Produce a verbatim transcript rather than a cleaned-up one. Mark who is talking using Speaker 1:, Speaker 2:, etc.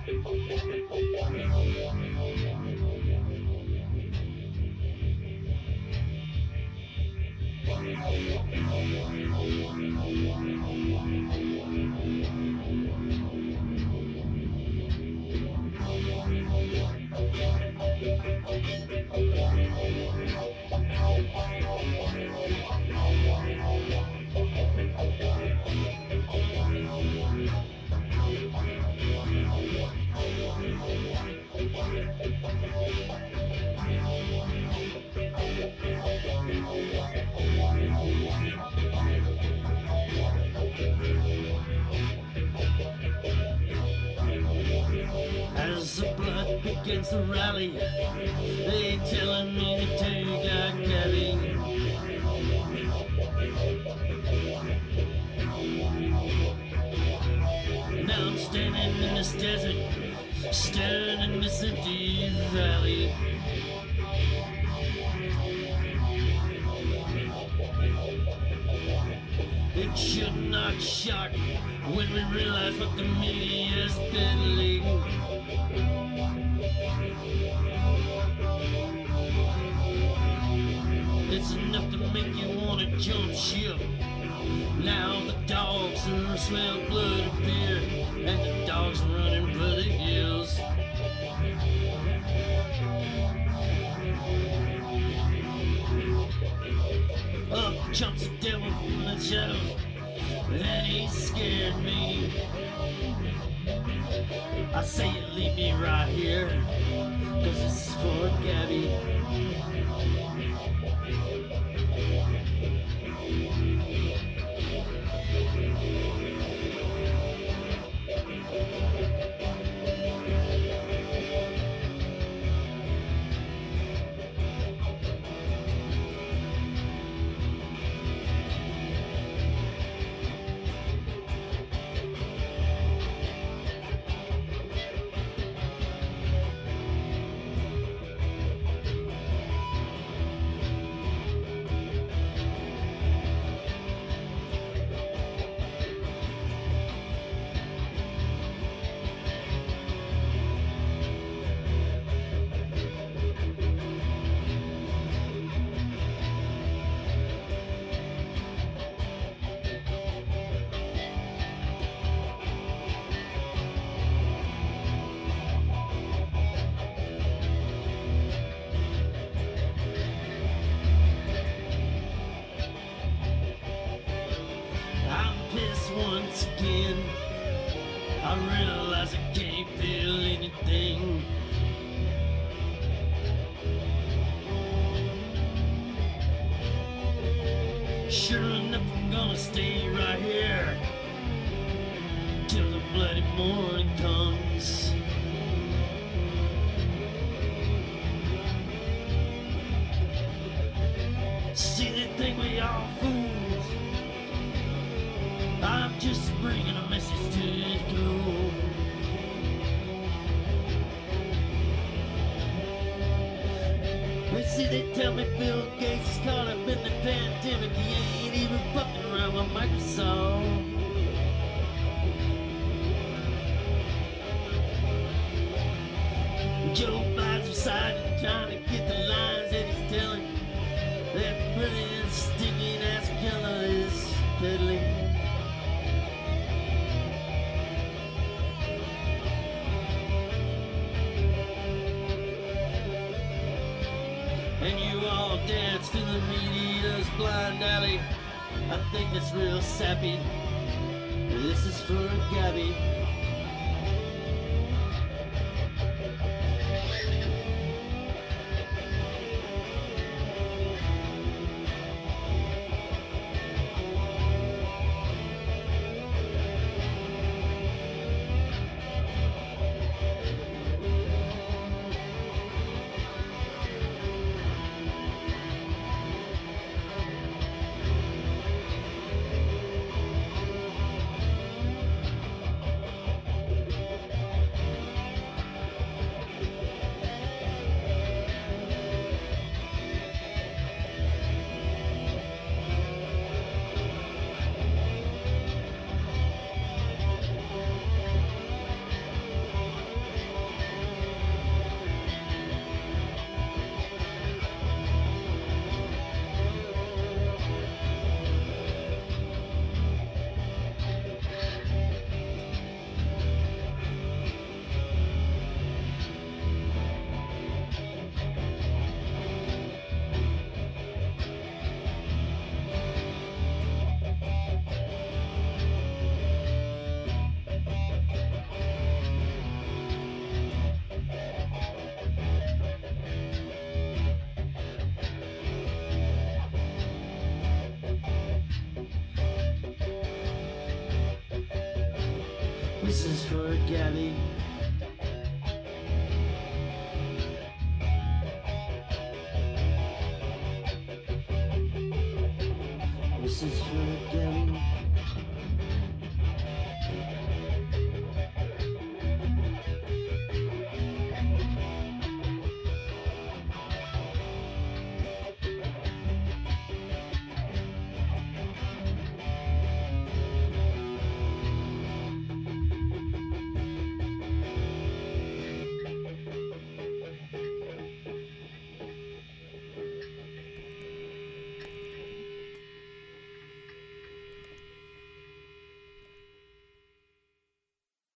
Speaker 1: As the blood begins to rally, they telling me to take a cabby. Now I'm standing in this desert, staring in this empty valley. It should not shock when we realize what the media is peddling. It's enough to make you want to jump ship. Now the dogs are smell blood and beer, and the dogs are running for the hills. Up jumps the devil from the shadows, and he scared me. I say you leave me right here, cause this is for Gabby. Once again, I realize I can't feel anything. Sure enough, I'm gonna stay right here till the bloody morning comes. See, they think we all fools. I'm just bringing a message to you. They see, they tell me Bill Gates is caught up in the pandemic. He ain't even fucking around with Microsoft. Joe Biden's deciding, trying to get the lines that he's telling. That brilliant, stinking ass killer is peddling. And you all dance to the media's blind alley. I think that's real sappy. This is for Gabby. for Gabby.